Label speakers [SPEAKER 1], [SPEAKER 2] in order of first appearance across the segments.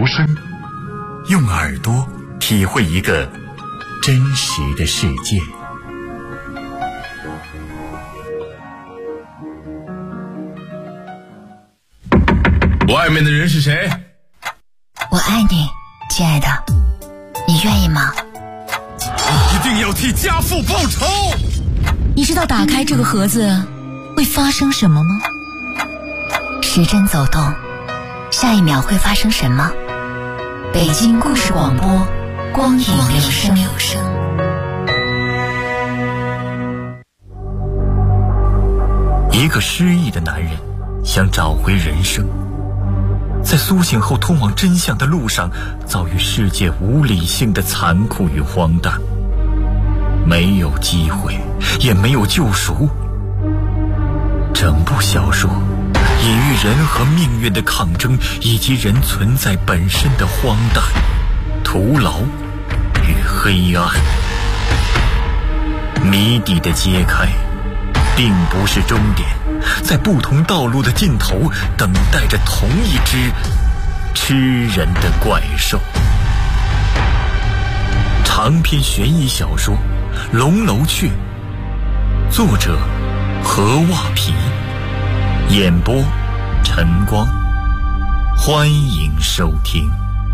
[SPEAKER 1] 如声，用耳朵体会一个真实的世界。
[SPEAKER 2] 外面的人是谁？
[SPEAKER 3] 我爱你，亲爱的，你愿意吗？
[SPEAKER 2] 一定要替家父报仇！
[SPEAKER 3] 你知道打开这个盒子会发生什么吗？时针走动，下一秒会发生什么？北京故事广播，光影留声。
[SPEAKER 1] 一个失意的男人想找回人生，在苏醒后通往真相的路上，遭遇世界无理性的残酷与荒诞，没有机会，也没有救赎。整部小说隐喻人和命运的抗争，以及人存在本身的荒诞、徒劳与黑暗。谜底的揭开并不是终点，在不同道路的尽头，等待着同一只吃人的怪兽。长篇悬疑小说《龙楼雀》，作者何袜皮，演播晨光，欢迎收听。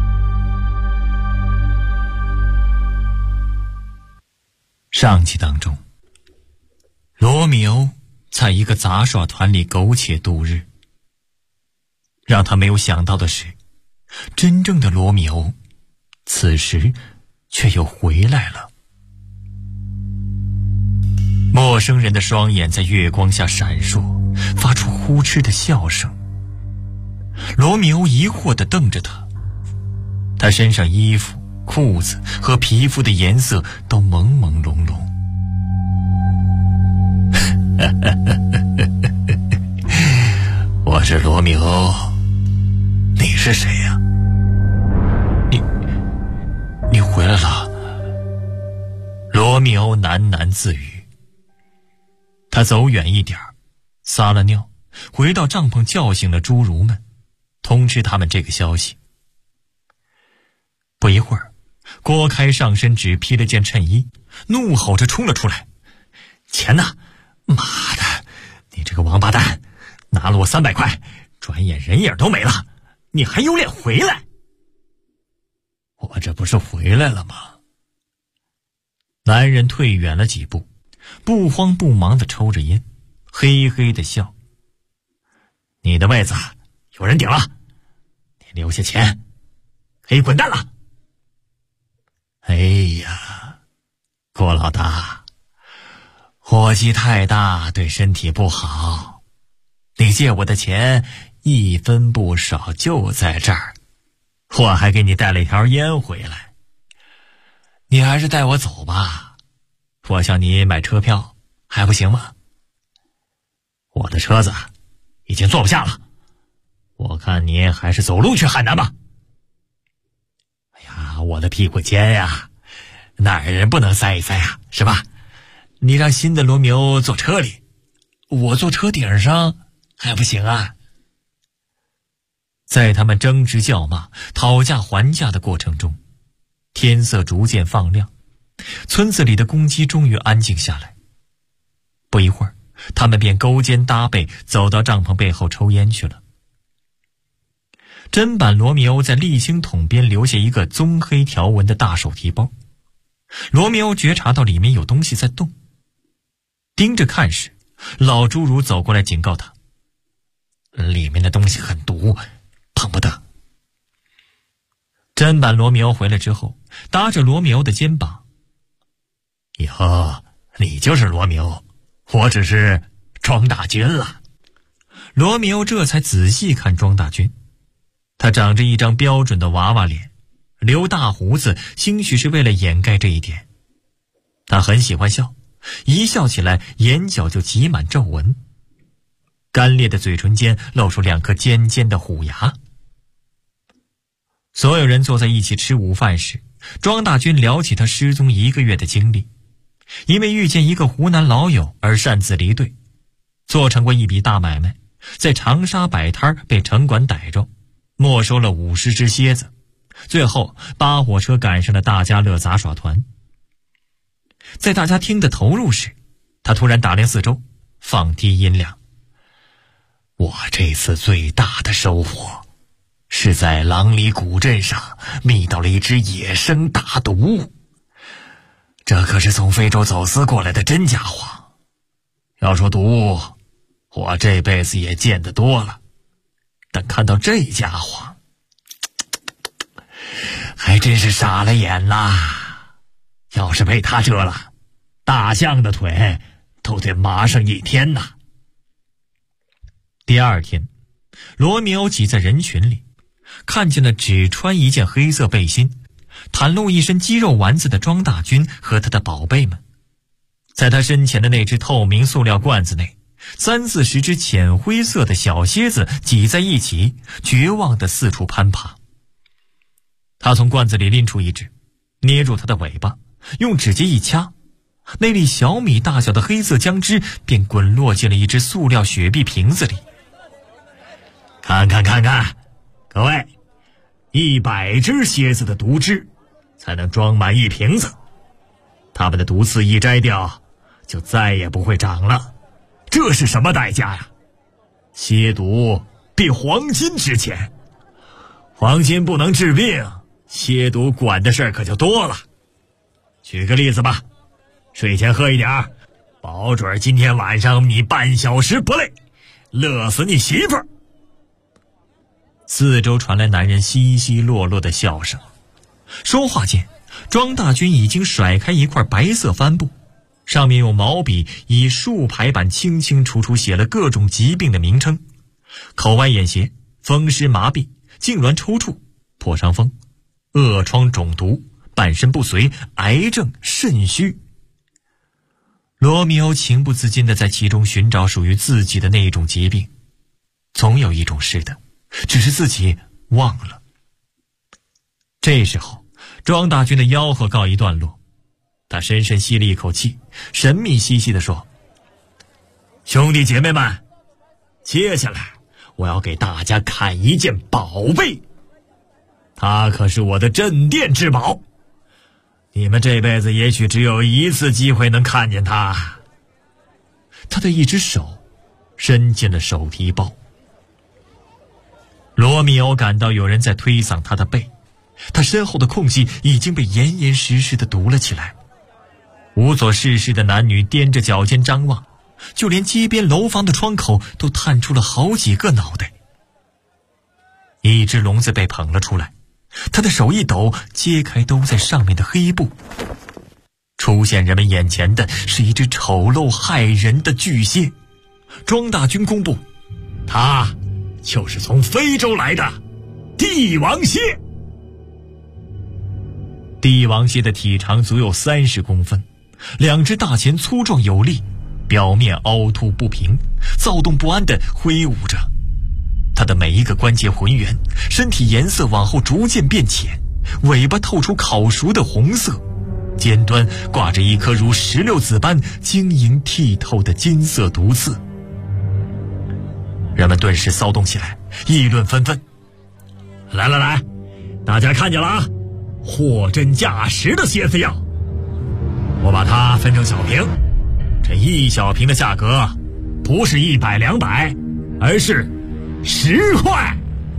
[SPEAKER 1] 上集当中，罗密欧在一个杂耍团里苟且度日。让他没有想到的是，真正的罗密欧此时却又回来了。陌生人的双眼在月光下闪烁，发出呼哧的笑声。罗密欧疑惑地瞪着他，他身上衣服、裤子和皮肤的颜色都朦朦胧胧。我是罗密欧，你是谁呀？你回来了。罗密欧喃喃自语。他走远一点，撒了尿，回到帐篷叫醒了侏儒们，通知他们这个消息。不一会儿，郭开上身只披了件衬衣，怒吼着冲了出来：钱呢？妈的，你这个王八蛋，拿了我300块，转眼人影都没了，你还有脸回来？我这不是回来了吗？男人退远了几步，不慌不忙地抽着烟，嘿嘿地笑。你的位子有人顶了，你留下钱可以滚蛋了。哎呀，郭老大，火气太大对身体不好，你借我的钱1分不少就在这儿，我还给你带了一条烟回来。你还是带我走吧，我向你买车票还不行吗？我的车子已经坐不下了，我看你还是走路去海南吧。哎呀，我的屁股尖呀，哪儿人不能塞一塞啊，是吧？你让新的罗密欧坐车里，我坐车顶上还不行啊？在他们争执叫骂、讨价还价的过程中，天色逐渐放亮，村子里的公鸡终于安静下来。不一会儿，他们便勾肩搭背走到帐篷背后抽烟去了。砧板罗密欧在沥青桶边留下一个棕黑条纹的大手提包，罗密欧觉察到里面有东西在动，盯着看时，老侏儒走过来警告他：里面的东西很毒，碰不得。砧板罗密欧回来之后，搭着罗密欧的肩膀：以后你就是罗密欧，我只是庄大军了。罗密欧这才仔细看庄大军，他长着一张标准的娃娃脸，留大胡子，兴许是为了掩盖这一点。他很喜欢笑，一笑起来眼角就挤满皱纹，干裂的嘴唇间露出2颗尖尖的虎牙。所有人坐在一起吃午饭时，庄大军聊起他失踪1个月的经历，因为遇见一个湖南老友而擅自离队，做成过一笔大买卖，在长沙摆摊被城管逮着，没收了50只蝎子， 最后扒火车赶上了大家乐杂耍团。在大家听得投入时，他突然打量四周，放低音量：我这次最大的收获是在狼里古镇上觅到了一只野生大毒，这可是从非洲走私过来的真家伙。要说毒，我这辈子也见得多了，但看到这家伙还真是傻了眼啦！要是被他蛰了，大象的腿都得麻上1天呐。第二天，罗密欧挤在人群里，看见了只穿一件黑色背心，袒露一身肌肉丸子的庄大军和他的宝贝们。在他身前的那只透明塑料罐子内，30-40只浅灰色的小蝎子挤在一起，绝望地四处攀爬。他从罐子里拎出一只，捏住它的尾巴，用指甲一掐，那粒小米大小的黑色浆汁便滚落进了一只塑料雪碧瓶子里。看看，各位，100只蝎子的毒汁才能装满1瓶子，它们的毒刺一摘掉，就再也不会长了。这是什么代价呀？蝎毒比黄金值钱。黄金不能治病，蝎毒管的事儿可就多了。举个例子吧，睡前喝一点，保准今天晚上你半小时不累，乐死你媳妇儿。四周传来男人稀稀落落的笑声。说话间，庄大军已经甩开一块白色帆布，上面用毛笔以竖排版清清楚楚写了各种疾病的名称：口歪眼斜、风湿麻痹、痉挛抽搐、破伤风、恶疮肿毒、半身不遂、癌症、肾虚。罗密欧情不自禁地在其中寻找属于自己的那一种疾病，总有一种是的，只是自己忘了。这时候，庄大军的吆喝告一段落，他深深吸了一口气，神秘兮兮地说：兄弟姐妹们，接下来我要给大家看一件宝贝，它可是我的镇店之宝，你们这辈子也许只有一次机会能看见它。他的一只手伸进了手提包。罗密欧感到有人在推搡他的背，他身后的空隙已经被严严实实地堵了起来。无所事事的男女踮着脚尖张望，就连街边楼房的窗口都探出了好几个脑袋。一只笼子被捧了出来，他的手一抖，揭开兜在上面的黑布，出现人们眼前的是一只丑陋骇人的巨蟹。庄大军公布，他就是从非洲来的帝王蟹。帝王蟹的体长足有30公分，两只大钳粗壮有力，表面凹凸不平，躁动不安地挥舞着。它的每一个关节浑圆，身体颜色往后逐渐变浅，尾巴透出烤熟的红色，尖端挂着一颗如石榴籽般晶莹剔透的金色毒刺。人们顿时骚动起来，议论纷纷。来，大家看见了啊，货真价实的蝎子药。我把它分成小瓶，这1小瓶的价格不是100、200，而是10块。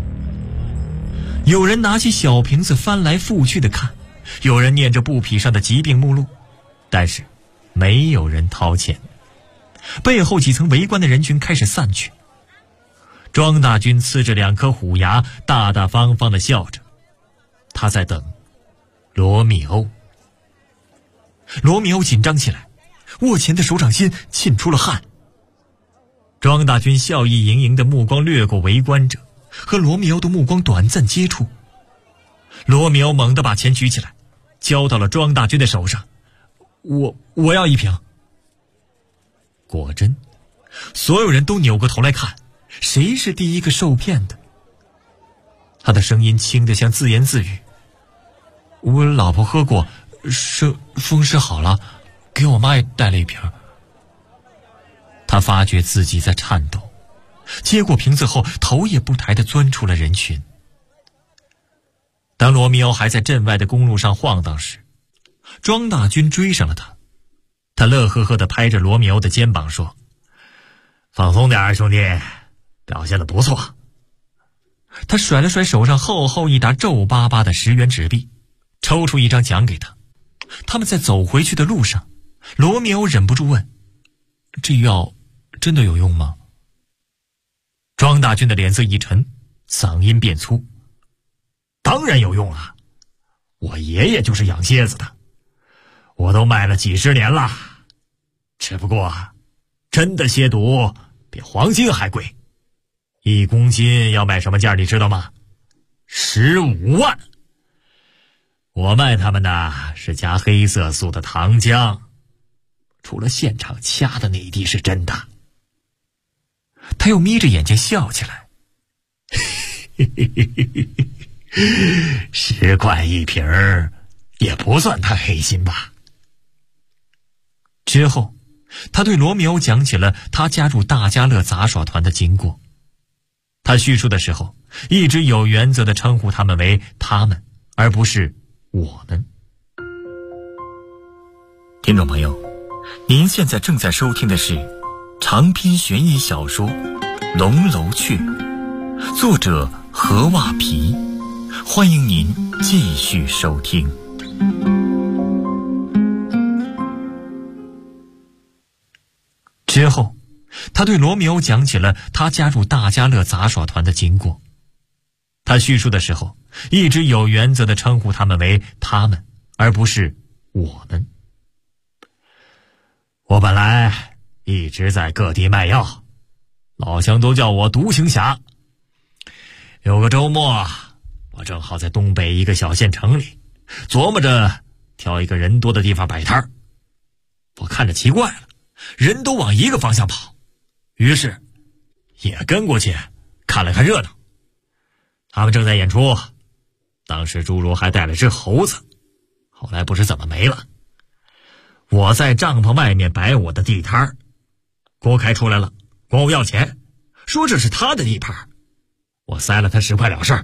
[SPEAKER 1] 有人拿起小瓶子翻来覆去的看，有人念着布匹上的疾病目录，但是没有人掏钱。背后几层围观的人群开始散去。庄大军呲着2颗虎牙，大大方方地笑着，他在等罗密欧。罗密欧紧张起来，握拳的手掌心沁出了汗。庄大军笑意盈盈的目光掠过围观者，和罗密欧的目光短暂接触。罗密欧猛地把钱举起来，交到了庄大军的手上。我要1瓶。果真，所有人都扭过头来看，谁是第一个受骗的。他的声音轻得像自言自语：我老婆喝过，风湿好了，给我妈也带了1瓶。他发觉自己在颤抖，接过瓶子后头也不抬地钻出了人群。 当罗密欧还在镇外的公路上晃荡时，庄大军追上了他。他乐呵呵地拍着罗密欧的肩膀说：“放松点，兄弟，表现得不错。”他甩了甩手上厚厚一沓皱巴巴的10元纸币，抽出一张奖给他。他们在走回去的路上，罗密欧忍不住问：“这药真的有用吗？”庄大军的脸色一沉，嗓音变粗：“当然有用啊！我爷爷就是养蝎子的，我都卖了几10年了。只不过，真的蝎毒比黄金还贵，1公斤要卖什么价你知道吗？15万。我卖他们的是加黑色素的糖浆，除了现场掐的那一滴是真的。”他又眯着眼睛笑起来，10块1瓶儿，也不算太黑心吧。之后，他对罗密欧讲起了他加入大家乐杂耍团的经过。他叙述的时候，一直有原则地称呼他们为他们，而不是我们。听众朋友，您现在正在收听的是长篇悬疑小说《龙楼雀》，作者何袜皮，欢迎您继续收听。之后，他对罗密欧讲起了他加入大家乐杂耍团的经过。他叙述的时候，一直有原则地称呼他们为他们，而不是我们。我本来一直在各地卖药，老乡都叫我独行侠。有个周末，我正好在东北一个小县城里，琢磨着挑一个人多的地方摆摊儿。我看着奇怪了，人都往一个方向跑，于是也跟过去看了看热闹。他们正在演出，当时侏儒还带了只猴子，后来不知怎么没了。我在帐篷外面摆我的地摊儿，郭开出来了，管我要钱，说这是他的地盘，我塞了他10块了事儿。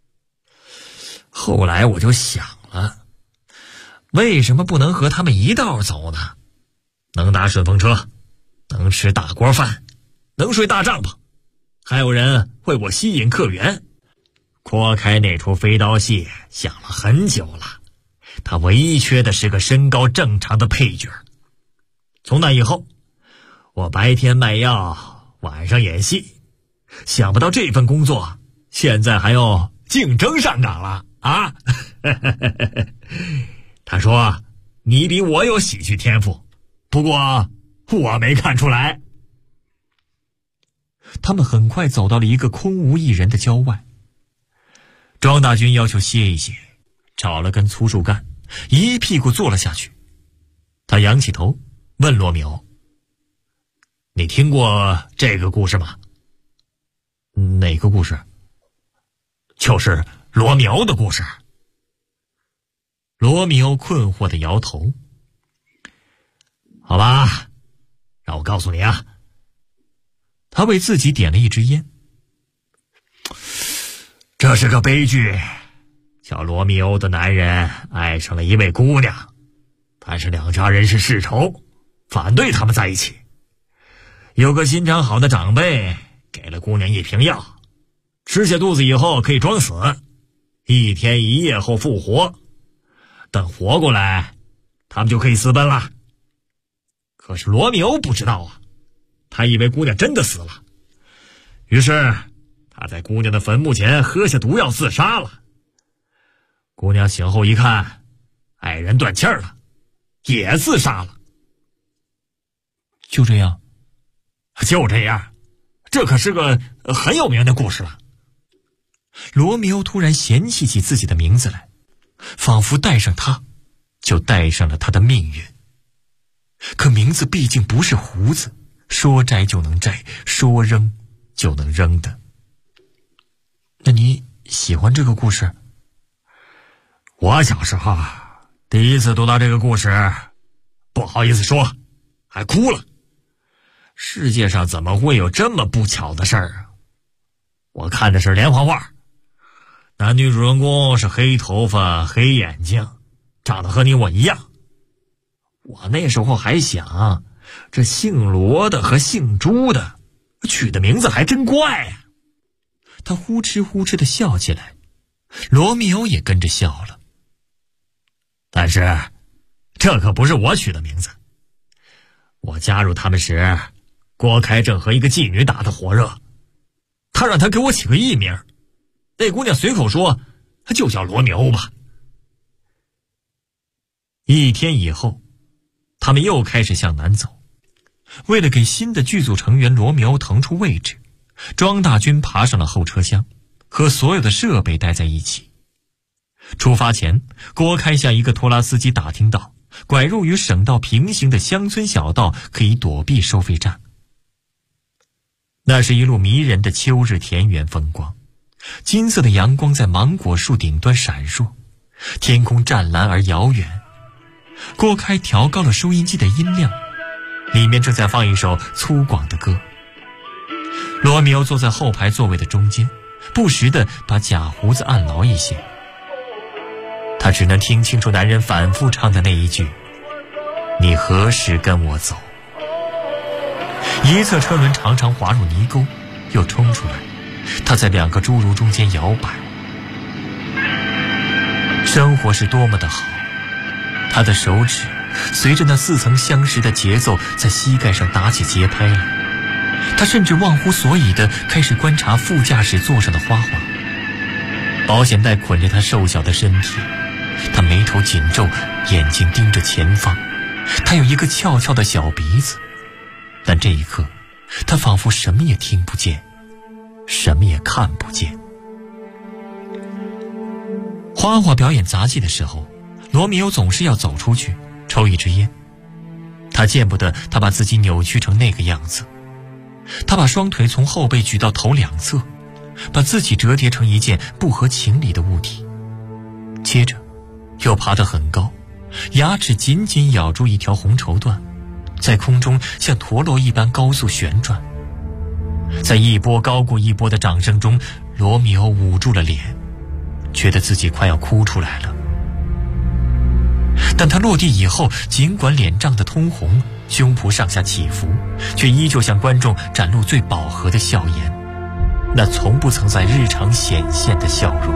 [SPEAKER 1] 后来我就想了，为什么不能和他们一道走呢？能搭顺风车，能吃大锅饭，能睡大帐篷，还有人为我吸引客源。郭开那出飞刀戏想了很久了，他唯一缺的是个身高正常的配角。从那以后，我白天卖药，晚上演戏，想不到这份工作现在还要竞争上岗了啊！他说你比我有喜剧天赋，不过我没看出来。他们很快走到了一个空无一人的郊外。庄大军要求歇一歇，找了根粗树干，一屁股坐了下去。他仰起头问罗密欧：“你听过这个故事吗？”“哪个故事？”“就是罗密欧的故事。”罗密欧困惑地摇头。“好吧，让我告诉你啊。”他为自己点了一支烟。这是个悲剧，叫罗密欧的男人爱上了一位姑娘，但是两家人是世仇，反对他们在一起。有个心肠好的长辈给了姑娘一瓶药，吃下肚子以后可以装死，1天1夜后复活，等活过来他们就可以私奔了。可是罗密欧不知道啊，他以为姑娘真的死了，于是他在姑娘的坟墓前喝下毒药自杀了。姑娘醒后一看，爱人断气儿了，也自杀了。就这样？就这样，这可是个很有名的故事了。罗密欧突然嫌弃起自己的名字来，仿佛带上它就带上了他的命运。可名字毕竟不是胡子，说摘就能摘，说扔就能扔的。那你喜欢这个故事？我小时候第一次读到这个故事，不好意思说，还哭了。世界上怎么会有这么不巧的事儿啊？我看的是连环画， 男女主人公是黑头发黑眼睛，长得和你我一样。我那时候还想，这姓罗的和姓朱的取的名字还真怪啊。他呼哧呼哧地笑起来，罗密欧也跟着笑了。但是这可不是我取的名字，我加入他们时，郭开正和一个妓女打得火热，他让他给我起个艺名，那姑娘随口说就叫罗密欧吧。1天以后，他们又开始向南走。为了给新的剧组成员罗密欧腾出位置，庄大军爬上了后车厢，和所有的设备待在一起。出发前，郭开向一个拖拉司机打听到，拐入与省道平行的乡村小道可以躲避收费站。那是一路迷人的秋日田园风光，金色的阳光在芒果树顶端闪烁，天空湛蓝而遥远。郭开调高了收音机的音量，里面正在放一首粗犷的歌。罗密欧坐在后排座位的中间，不时地把假胡子按牢一些。他只能听清楚男人反复唱的那一句：你何时跟我走。一侧车轮常常滑入泥沟，又冲出来，他在2个侏儒中间摇摆。生活是多么的好，他的手指随着那似曾相识的节奏在膝盖上打起节拍来。他甚至忘乎所以地开始观察副驾驶座上的花花。保险带捆着他瘦小的身体，他眉头紧皱，眼睛盯着前方。他有一个翘翘的小鼻子，但这一刻他仿佛什么也听不见，什么也看不见。花花表演杂技的时候，罗密欧总是要走出去抽一支烟。他见不得他把自己扭曲成那个样子。他把双腿从后背举到头2侧，把自己折叠成一件不合情理的物体，接着又爬得很高，牙齿紧紧咬住一条红绸缎，在空中像陀螺一般高速旋转。在一波高过一波的掌声中，罗密欧捂住了脸，觉得自己快要哭出来了。但他落地以后，尽管脸涨得通红，胸脯上下起伏，却依旧向观众展露最饱和的笑颜，那从不曾在日常显现的笑容。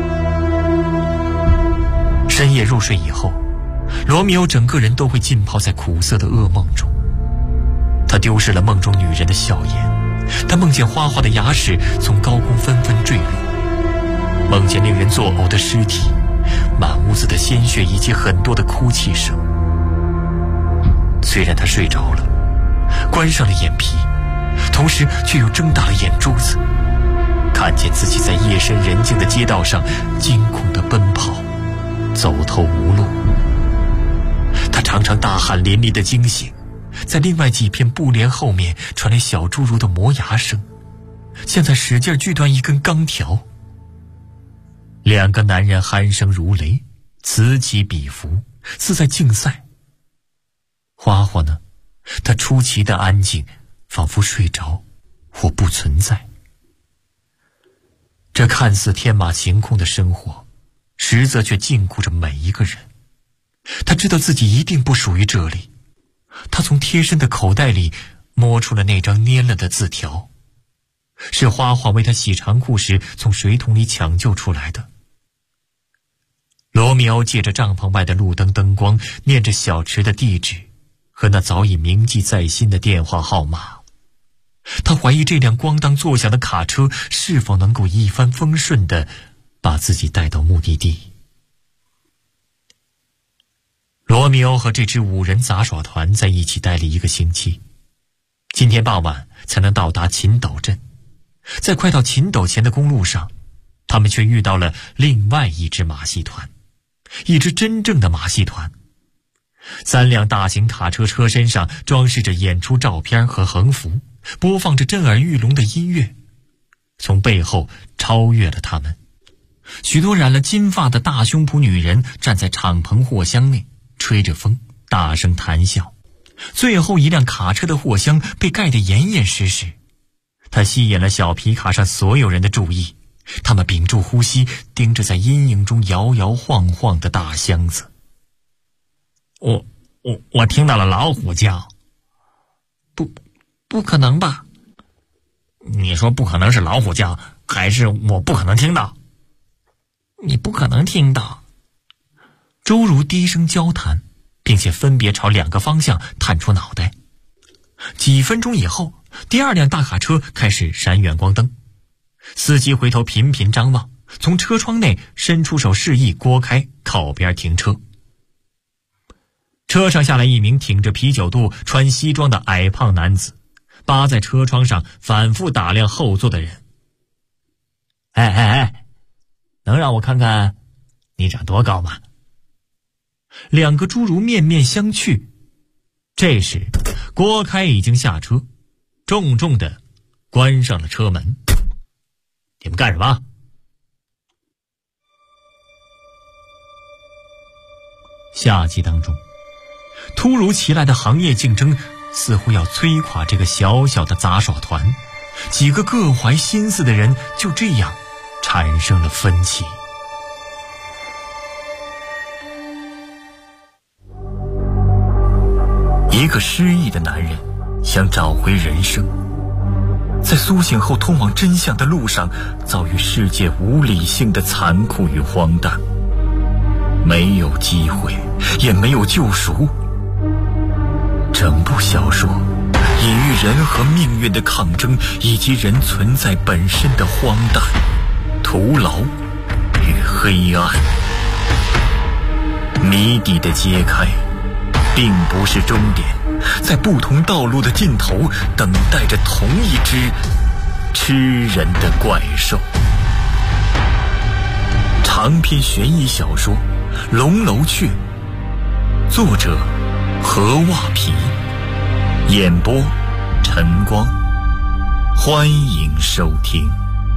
[SPEAKER 1] 深夜入睡以后，罗密欧整个人都会浸泡在苦涩的噩梦中。他丢失了梦中女人的笑颜，他梦见花花的牙齿从高空纷纷坠落，梦见令人作呕的尸体，满屋子的鲜血以及很多的哭泣声。虽然他睡着了，关上了眼皮，同时却又睁大了眼珠子，看见自己在夜深人静的街道上惊恐地奔跑，走投无路。他常常大汗淋漓地惊醒，在另外几片布帘后面传来小侏儒的磨牙声，像在使劲锯断一根钢条。2个男人鼾声如雷，此起彼伏，似在竞赛。花花呢，他出奇的安静，仿佛睡着或不存在。这看似天马行空的生活，实则却禁锢着每一个人。他知道自己一定不属于这里。他从贴身的口袋里摸出了那张蔫了的字条，是花花为他洗长裤时从水桶里抢救出来的。罗密欧借着帐篷外的路灯灯光，念着小池的地址和那早已铭记在心的电话号码。他怀疑这辆咣当作响的卡车是否能够一帆风顺地把自己带到目的地。罗密欧和这支5人杂耍团在一起待了1个星期，今天傍晚才能到达秦斗镇。在快到秦斗前的公路上，他们却遇到了另外一支马戏团，一支真正的马戏团。3辆大型卡车车身上装饰着演出照片和横幅，播放着震耳欲聋的音乐，从背后超越了他们。许多染了金发的大胸脯女人站在敞篷货箱内，吹着风，大声谈笑。最后一辆卡车的货箱被盖得严严实实，它吸引了小皮卡上所有人的注意， 他们屏住呼吸，盯着在阴影中摇摇晃晃的大箱子。我听到了老虎叫。不可能吧？你说不可能是老虎叫，还是我不可能听到？你不可能听到。周如低声交谈，并且分别朝2个方向探出脑袋。几分钟以后，第2辆大卡车开始闪远光灯，司机回头频频张望，从车窗内伸出手示意郭开靠边停车。车上下来一名挺着啤酒肚、穿西装的矮胖男子，扒在车窗上反复打量后座的人。哎，能让我看看你长多高吗？2个侏儒面面相觑。这时郭开已经下车，重重地关上了车门。你们干什么？下集当中，突如其来的行业竞争似乎要摧垮这个小小的杂耍团，几个各怀心思的人就这样产生了分歧。一个失忆的男人想找回人生，在苏醒后通往真相的路上，遭遇世界无理性的残酷与荒诞，没有机会，也没有救赎。整部小说隐喻人和命运的抗争，以及人存在本身的荒诞、徒劳与黑暗。谜底的揭开并不是终点，在不同道路的尽头等待着同一只吃人的怪兽。长篇悬疑小说《龙楼雀》，作者何袜皮，演播晨光，欢迎收听。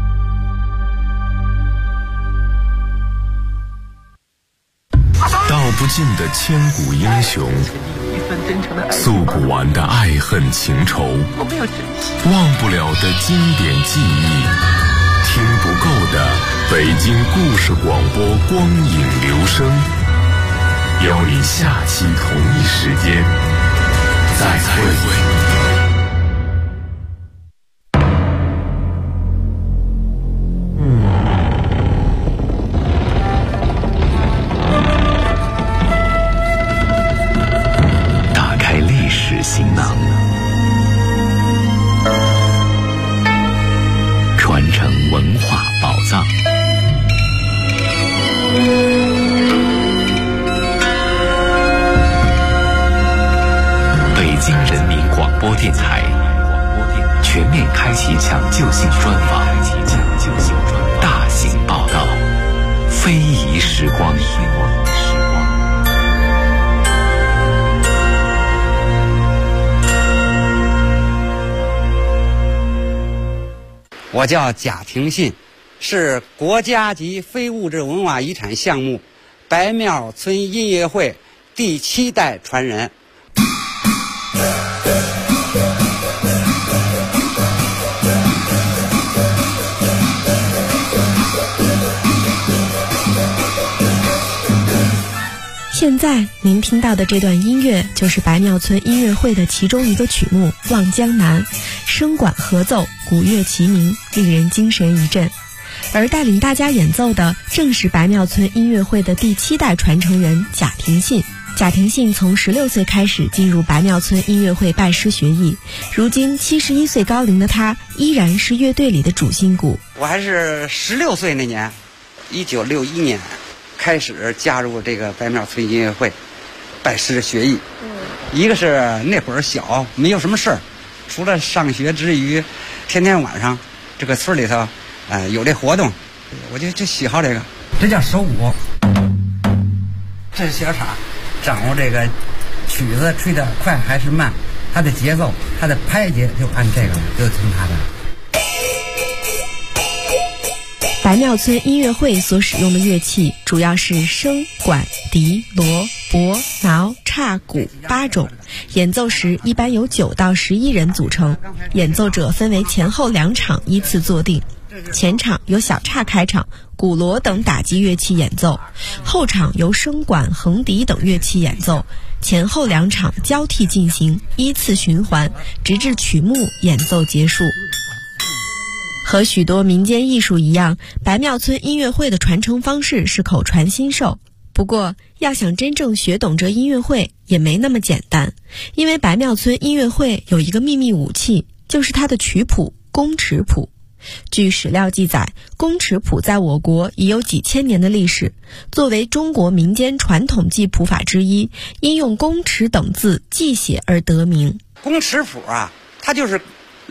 [SPEAKER 2] 道不尽的千古英雄，诉不完的爱恨情仇，忘不了的经典记忆，听不够的北京故事广播光影留声，邀你下期同一时间再会。
[SPEAKER 4] 行囊，传承文化宝藏。北京人民广播电台全面开启抢救性专访，大型报道，非遗时光。
[SPEAKER 5] 我叫贾廷信，是国家级非物质文化遗产项目白庙村音乐会第7代传人。
[SPEAKER 6] 现在您听到的这段音乐就是白庙村音乐会的其中一个曲目《望江南》，声管合奏，鼓乐齐鸣，令人精神一振。而带领大家演奏的正是白庙村音乐会的第7代传承人贾廷信。贾廷信从16岁开始进入白庙村音乐会拜师学艺，如今71岁高龄的他依然是乐队里的主心骨。
[SPEAKER 5] 我还是16岁那年，1961年开始加入这个白庙村音乐会，拜师学艺。一个是那会儿小，没有什么事儿，除了上学之余，天天晚上这个村里头，有这活动，我就喜好这个。这叫手鼓，这是小叉，掌握这个曲子吹得快还是慢，它的节奏，它的拍节就按这个，就听它的。
[SPEAKER 6] 白庙村音乐会所使用的乐器主要是笙、管、笛、锣、钹、挠、叉、鼓8种，演奏时一般由9到11人组成，演奏者分为前后2场依次坐定。 前场由小叉开场，鼓锣等打击乐器演奏，后场由笙管、横笛等乐器演奏，前后两场交替进行，依次循环，直至曲目演奏结束。和许多民间艺术一样，白庙村音乐会的传承方式是口传心授。不过，要想真正学懂这音乐会也没那么简单，因为白庙村音乐会有一个秘密武器，就是它的曲谱宫尺谱。据史料记载，宫尺谱在我国已有几千年的历史，作为中国民间传统记谱法之一，因用宫尺等字记写而得名。
[SPEAKER 5] 宫尺谱啊，它就是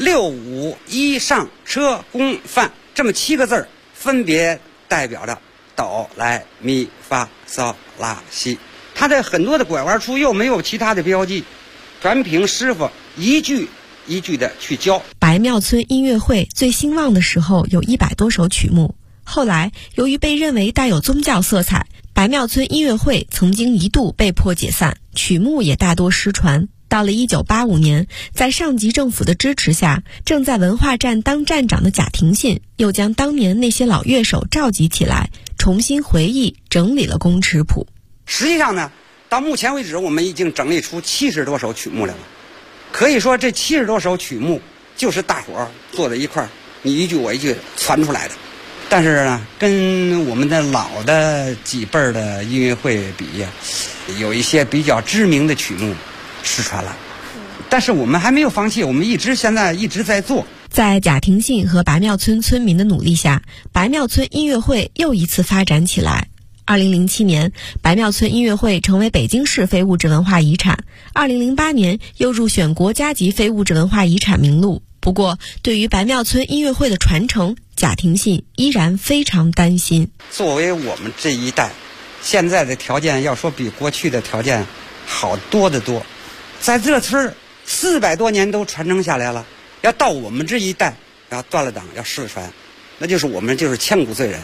[SPEAKER 5] 6、5、1上车宫范这么7个字儿，分别代表着哆来咪发嗦拉西。它的很多的拐弯处又没有其他的标记，全凭师傅一句一句的去教。
[SPEAKER 6] 白庙村音乐会最兴旺的时候有100多首曲目，后来由于被认为带有宗教色彩，白庙村音乐会曾经一度被迫解散，曲目也大多失传。到了1985年，在上级政府的支持下，正在文化站当站长的贾廷信又将当年那些老乐手召集起来，重新回忆整理了宫尺谱。
[SPEAKER 5] 实际上呢，到目前为止我们已经整理出70多首曲目来了。可以说这70多首曲目就是大伙儿坐在一块儿，你一句我一句传出来的。但是呢，跟我们的老的几辈儿的音乐会比呀，有一些比较知名的曲目失传了。但是我们还没有放弃，我们现在一直在做。
[SPEAKER 6] 在贾廷信和白庙村村民的努力下，白庙村音乐会又一次发展起来。2007年，白庙村音乐会成为北京市非物质文化遗产。2008年又入选国家级非物质文化遗产名录。不过，对于白庙村音乐会的传承，贾廷信依然非常担心。
[SPEAKER 5] 作为我们这一代，现在的条件要说比过去的条件好多得多。在这村400多年都传承下来了，要到我们这一代要断了档要失传，那就是我们就是千古罪人。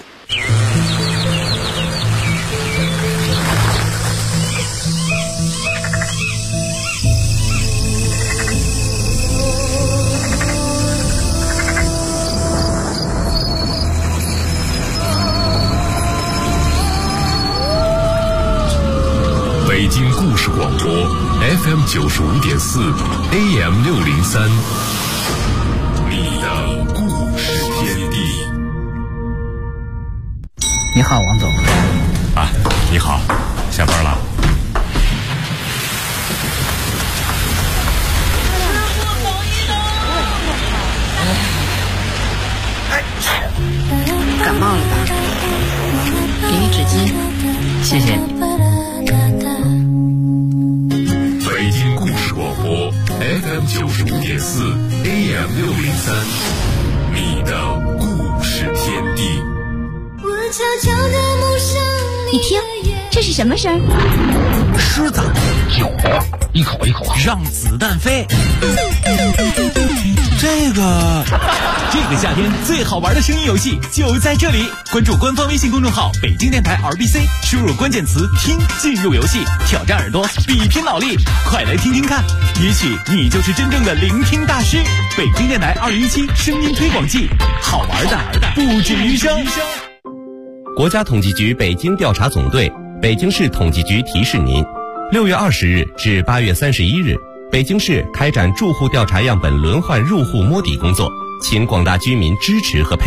[SPEAKER 2] 北京故事广播 FM 95.4 AM 603，你的故事天地。
[SPEAKER 7] 你好，王总。
[SPEAKER 1] 啊，你好，下班了。
[SPEAKER 7] 感冒了吧？给你纸巾，谢谢你。
[SPEAKER 2] 北京故事广播 FM 95.4 AM 603，你的故事天地。
[SPEAKER 3] 你听，这是什么声？
[SPEAKER 1] 狮子，
[SPEAKER 7] 酒，一口一口
[SPEAKER 1] 让子弹飞。这个夏天最好玩的声音游戏就在这里，关注官方微信公众号北京电台 RBC， 输入关键词听进入游戏，挑战耳朵，比拼脑力，快来听听看，也许你就是真正的聆听大师。北京电台2017声音推广季，好玩的不止于声。
[SPEAKER 8] 国家统计局北京调查总队、北京市统计局提示您：6月20日至8月31日，北京市开展住户调查样本轮换入户摸底工作，请广大居民支持和配合。